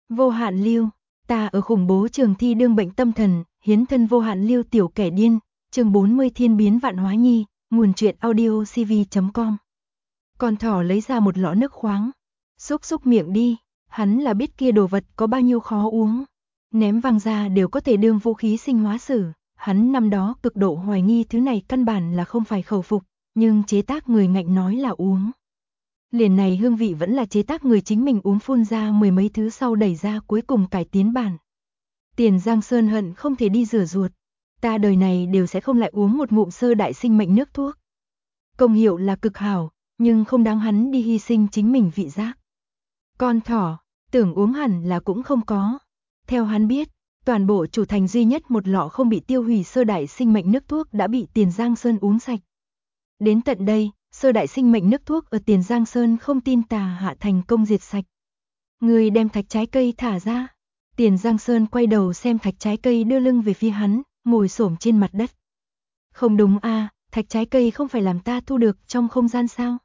Vô hạn lưu, ta ở khủng bố trường thi đương bệnh tâm thần, hiến thân vô hạn lưu tiểu kẻ điên, chương 40 thiên biến vạn hóa nhi, nguồn truyện audio cv.com. Con thỏ lấy ra một lọ nước khoáng, xúc xúc miệng đi, hắn là biết kia đồ vật có bao nhiêu khó uống. Ném văng ra đều có thể đương vũ khí sinh hóa sử, hắn năm đó cực độ hoài nghi thứ này căn bản là không phải khẩu phục, nhưng chế tác người ngạnh nói là uống. Liền này hương vị vẫn là chế tác người chính mình uống phun ra mười mấy thứ sau đẩy ra cuối cùng cải tiến bản. Tiền Giang Sơn hận không thể đi rửa ruột, ta đời này đều sẽ không lại uống một ngụm sơ đại sinh mệnh nước thuốc. Công hiệu là cực hảo, nhưng không đáng hắn đi hy sinh chính mình vị giác. Con thỏ, tưởng uống hẳn là cũng không có. Theo hắn biết, toàn bộ chủ thành duy nhất một lọ không bị tiêu hủy sơ đại sinh mệnh nước thuốc đã bị Tiền Giang Sơn uống sạch. Đến tận đây, sơ đại sinh mệnh nước thuốc ở Tiền Giang Sơn không tin tà hạ thành công diệt sạch. Người đem thạch trái cây thả ra. Tiền Giang Sơn quay đầu xem thạch trái cây đưa lưng về phía hắn, ngồi xổm trên mặt đất. Không đúng a, thạch trái cây không phải làm ta thu được trong không gian sao?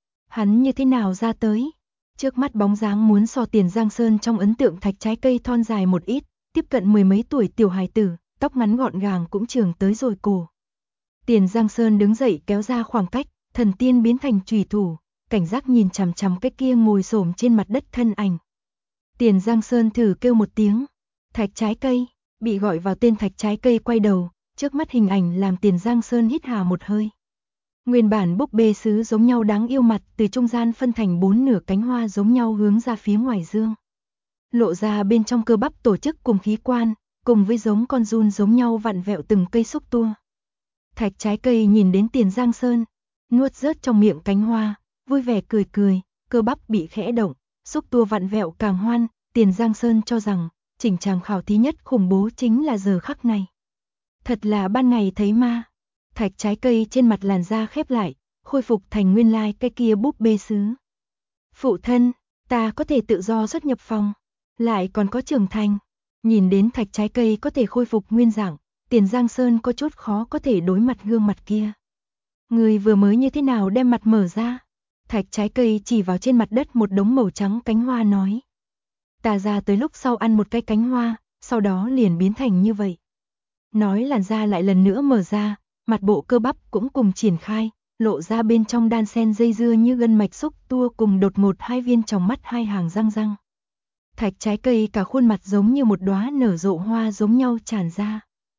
Hắn như thế nào ra tới? Trước mắt bóng dáng muốn so Tiền Giang Sơn trong ấn tượng thạch trái cây thon dài một ít, tiếp cận mười mấy tuổi tiểu hài tử, tóc ngắn gọn gàng cũng trường tới rồi cổ. Tiền Giang Sơn đứng dậy kéo ra khoảng cách, thần tiên biến thành chủy thủ, cảnh giác nhìn chằm chằm cái kia ngồi xổm trên mặt đất thân ảnh. Tiền Giang Sơn thử kêu một tiếng, thạch trái cây, bị gọi vào tên thạch trái cây quay đầu, trước mắt hình ảnh làm Tiền Giang Sơn hít hà một hơi. Nguyên bản búp bê sứ giống nhau đáng yêu mặt từ trung gian phân thành 4 nửa cánh hoa giống nhau hướng ra phía ngoài dương. Lộ ra bên trong cơ bắp tổ chức cùng khí quan, cùng với giống con giun giống nhau vặn vẹo từng cây xúc tua. Thạch trái cây nhìn đến Tiền Giang Sơn, nuốt rớt trong miệng cánh hoa, vui vẻ cười cười, cơ bắp bị khẽ động, xúc tua vặn vẹo càng hoan, Tiền Giang Sơn cho rằng, chỉnh tràng khảo thí nhất khủng bố chính là giờ khắc này. Thật là ban ngày thấy ma. Thạch trái cây trên mặt làn da khép lại, khôi phục thành nguyên lai cái kia búp bê sứ. Phụ thân, ta có thể tự do xuất nhập phòng, lại còn có trưởng thành. Nhìn đến thạch trái cây có thể khôi phục nguyên dạng, Tiền Giang Sơn có chút khó có thể đối mặt gương mặt kia. Người vừa mới như thế nào đem mặt mở ra? Thạch trái cây chỉ vào trên mặt đất một đống màu trắng cánh hoa nói. Ta ra tới lúc sau ăn một cái cánh hoa, sau đó liền biến thành như vậy. Nói làn da lại lần nữa mở ra, mặt bộ cơ bắp cũng cùng triển khai, lộ ra bên trong đan sen dây dưa như gân mạch xúc tua cùng đột ngột hai viên trong mắt hai hàng răng răng. Thạch trái cây cả khuôn mặt giống như một đóa nở rộ hoa giống nhau tràn ra.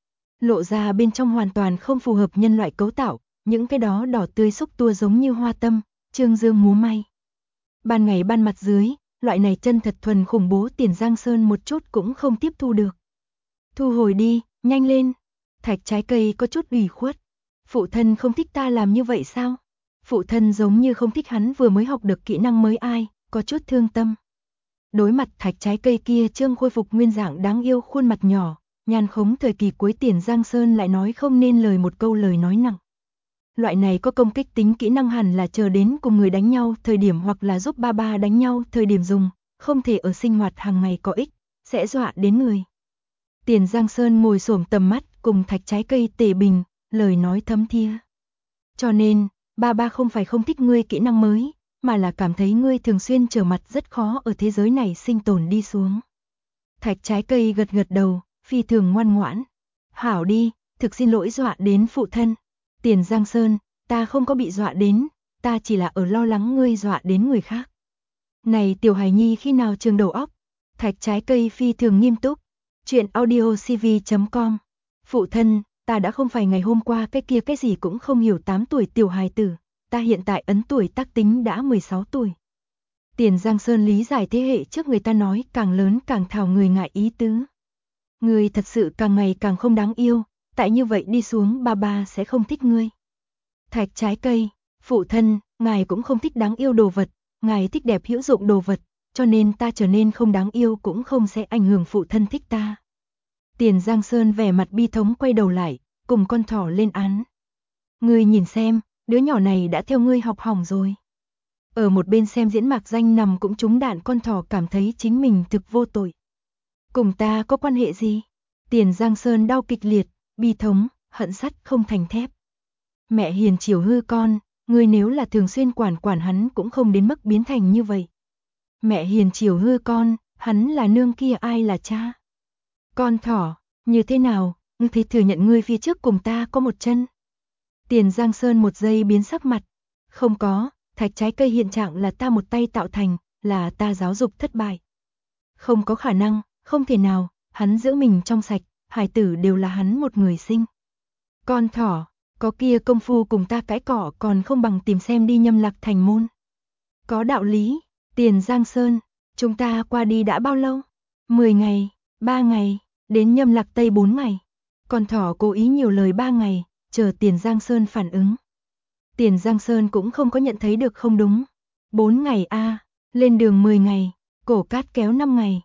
Lộ ra bên trong hoàn toàn không phù hợp nhân loại cấu tạo, những cái đó đỏ tươi xúc tua giống như hoa tâm, trương dương múa may. Ban ngày ban mặt dưới, loại này chân thật thuần khủng bố Tiền Giang Sơn một chút cũng không tiếp thu được. Thu hồi đi, nhanh lên. Thạch trái cây có chút ủy khuất. Phụ thân không thích ta làm như vậy sao? Phụ thân giống như không thích hắn vừa mới học được kỹ năng mới ai, có chút thương tâm. Đối mặt thạch trái cây kia trương khôi phục nguyên dạng đáng yêu khuôn mặt nhỏ, nhàn khống thời kỳ cuối Tiền Giang Sơn lại nói không nên lời một câu lời nói nặng. Loại này có công kích tính kỹ năng hẳn là chờ đến cùng người đánh nhau thời điểm hoặc là giúp ba ba đánh nhau thời điểm dùng, không thể ở sinh hoạt hàng ngày có ích, sẽ dọa đến người. Tiền Giang Sơn ngồi xổm tầm mắt cùng thạch trái cây tề bình, lời nói thấm thía. Cho nên, ba ba không phải không thích ngươi kỹ năng mới, mà là cảm thấy ngươi thường xuyên trở mặt rất khó ở thế giới này sinh tồn đi xuống. Thạch trái cây gật gật đầu, phi thường ngoan ngoãn. Hảo đi, thực xin lỗi dọa đến phụ thân. Tiền Giang Sơn, ta không có bị dọa đến, ta chỉ là ở lo lắng ngươi dọa đến người khác. Này tiểu hài nhi khi nào trường đầu óc? Thạch trái cây phi thường nghiêm túc. Chuyện audio cv.com. Phụ thân, ta đã không phải ngày hôm qua cái kia cái gì cũng không hiểu 8 tuổi tiểu hài tử, ta hiện tại ấn tuổi tác tính đã 16 tuổi. Tiền Giang Sơn lý giải thế hệ trước người ta nói càng lớn càng thảo người ngại ý tứ. Người thật sự càng ngày càng không đáng yêu, tại như vậy đi xuống ba ba sẽ không thích ngươi. Thạch trái cây, phụ thân, ngài cũng không thích đáng yêu đồ vật, ngài thích đẹp hữu dụng đồ vật, cho nên ta trở nên không đáng yêu cũng không sẽ ảnh hưởng phụ thân thích ta. Tiền Giang Sơn vẻ mặt bi thống quay đầu lại, cùng con thỏ lên án. Ngươi nhìn xem, đứa nhỏ này đã theo ngươi học hỏng rồi. Ở một bên xem diễn Mạc Danh nằm cũng trúng đạn con thỏ cảm thấy chính mình thực vô tội. Cùng ta có quan hệ gì? Tiền Giang Sơn đau kịch liệt, bi thống, hận sắt không thành thép. Mẹ hiền chiều hư con, ngươi nếu là thường xuyên quản hắn cũng không đến mức biến thành như vậy. Mẹ hiền chiều hư con, Hắn là nương kia ai là cha? Con thỏ, như thế nào, ngươi thì thừa nhận ngươi phía trước cùng ta có một chân. Tiền Giang Sơn một giây biến sắc mặt. Không có, thạch trái cây hiện trạng là ta một tay tạo thành, là ta giáo dục thất bại. Không có khả năng, không thể nào, hắn giữ mình trong sạch, hài tử đều là hắn một người sinh. Con thỏ, có kia công phu cùng ta cãi cọ còn không bằng tìm xem đi Nhâm Lạc thành môn. Có đạo lý, Tiền Giang Sơn, chúng ta qua đi đã bao lâu? 10 ngày, 3 ngày, đến Nhâm Lạc Tây 4 ngày. Con thỏ cố ý nhiều lời 3 ngày, chờ Tiền Giang Sơn phản ứng. Tiền Giang Sơn cũng không có nhận thấy được không đúng. 4 ngày a, lên đường 10 ngày, cổ cát kéo 5 ngày.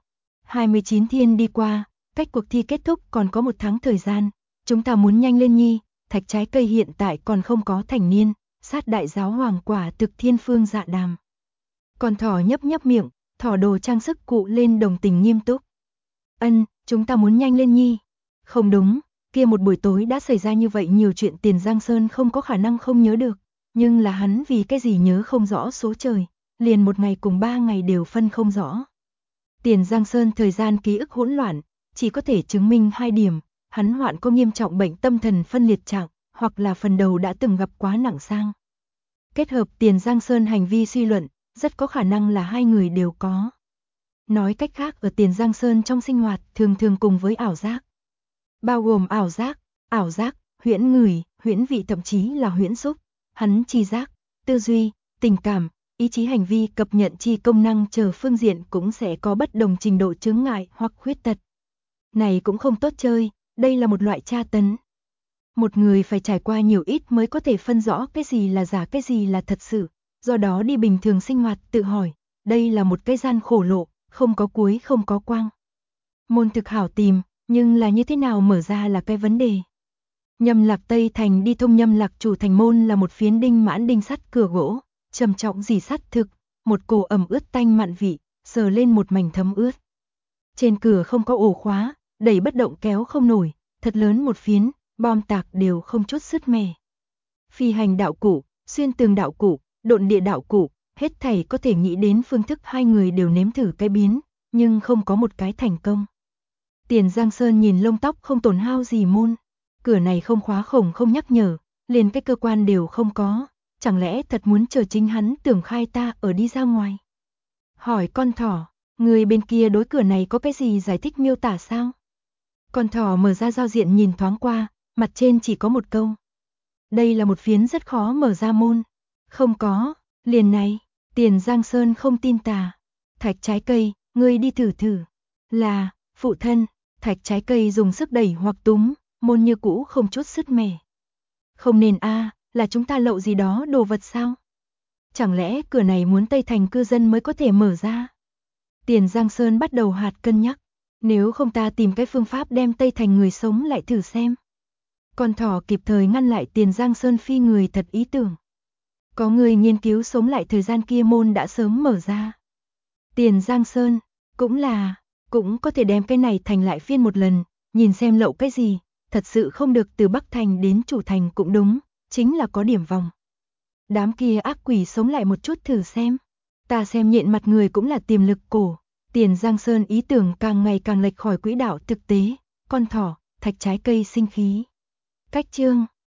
29 thiên đi qua, cách cuộc thi kết thúc còn có 1 tháng thời gian. Chúng ta muốn nhanh lên nhi, thạch trái cây hiện tại còn không có thành niên, sát đại giáo hoàng quả thực thiên phương dạ đàm. Con thỏ nhấp nhấp miệng, thỏ đồ trang sức cụ lên đồng tình nghiêm túc. Ân, chúng ta muốn nhanh lên nhi. Không đúng, kia một buổi tối đã xảy ra như vậy nhiều chuyện Tiền Giang Sơn không có khả năng không nhớ được. Nhưng là hắn vì cái gì nhớ không rõ số trời, liền 1 ngày cùng 3 ngày đều phân không rõ. Tiền Giang Sơn thời gian ký ức hỗn loạn, chỉ có thể chứng minh 2 điểm, hắn hoạn có nghiêm trọng bệnh tâm thần phân liệt trạng, hoặc là phần đầu đã từng gặp quá nặng sang. Kết hợp Tiền Giang Sơn hành vi suy luận, rất có khả năng là 2 người đều có. Nói cách khác ở Tiền Giang Sơn trong sinh hoạt thường thường cùng với ảo giác. Bao gồm ảo giác, huyễn ngửi, huyễn vị thậm chí là huyễn xúc, hắn tri giác, tư duy, tình cảm, ý chí hành vi cập nhận chi công năng chờ phương diện cũng sẽ có bất đồng trình độ chướng ngại hoặc khuyết tật. Này cũng không tốt chơi, đây là một loại tra tấn. Một người phải trải qua nhiều ít mới có thể phân rõ cái gì là giả cái gì là thật sự, do đó đi bình thường sinh hoạt tự hỏi, đây là một cái gian khổ lộ, không có cuối không có quang. Môn thực hảo tìm, nhưng là như thế nào mở ra là cái vấn đề. Nhâm Lạc Tây Thành đi thông Nhâm Lạc Chủ thành môn là một phiến đinh mãn đinh sắt cửa gỗ, trầm trọng dì sắt thực, một cổ ẩm ướt tanh mặn vị, sờ lên một mảnh thấm ướt. Trên cửa không có ổ khóa, đẩy bất động kéo không nổi, thật lớn một phiến, bom tạc đều không chút sứt mẻ. Phi hành đạo cụ, xuyên tường đạo cụ, độn địa đạo cụ, hết thảy có thể nghĩ đến phương thức 2 người đều nếm thử cái biến, nhưng không có một cái thành công. Tiền Giang Sơn nhìn lông tóc không tổn hao gì môn, cửa này không khóa khổng không nhắc nhở, liền cái cơ quan đều không có, chẳng lẽ thật muốn chờ chính hắn tưởng khai ta ở đi ra ngoài. Hỏi con thỏ, người bên kia đối cửa này có cái gì giải thích miêu tả sao? Con thỏ mở ra giao diện nhìn thoáng qua, mặt trên chỉ có một câu. Đây là một phiến rất khó mở ra môn. Không có, liền này, Tiền Giang Sơn không tin tà. Thạch trái cây, ngươi đi thử thử. Là, phụ thân, thạch trái cây dùng sức đẩy hoặc túm, môn như cũ không chút sứt mẻ. Không nên a, là chúng ta lậu gì đó đồ vật sao? Chẳng lẽ cửa này muốn Tây Thành cư dân mới có thể mở ra? Tiền Giang Sơn bắt đầu hạt cân nhắc. Nếu không ta tìm cái phương pháp đem Tây Thành người sống lại thử xem. Con thỏ kịp thời ngăn lại Tiền Giang Sơn phi người thật ý tưởng. Có người nghiên cứu sống lại thời gian kia môn đã sớm mở ra. Tiền Giang Sơn, cũng có thể đem cái này thành lại phiên một lần, nhìn xem lậu cái gì, thật sự không được từ Bắc Thành đến Chủ Thành cũng đúng, chính là có điểm vòng. Đám kia ác quỷ sống lại một chút thử xem, ta xem nhện mặt người cũng là tiềm lực cổ. Tiền Giang Sơn ý tưởng càng ngày càng lệch khỏi quỹ đạo thực tế, con thỏ, thạch trái cây sinh khí. Cách chương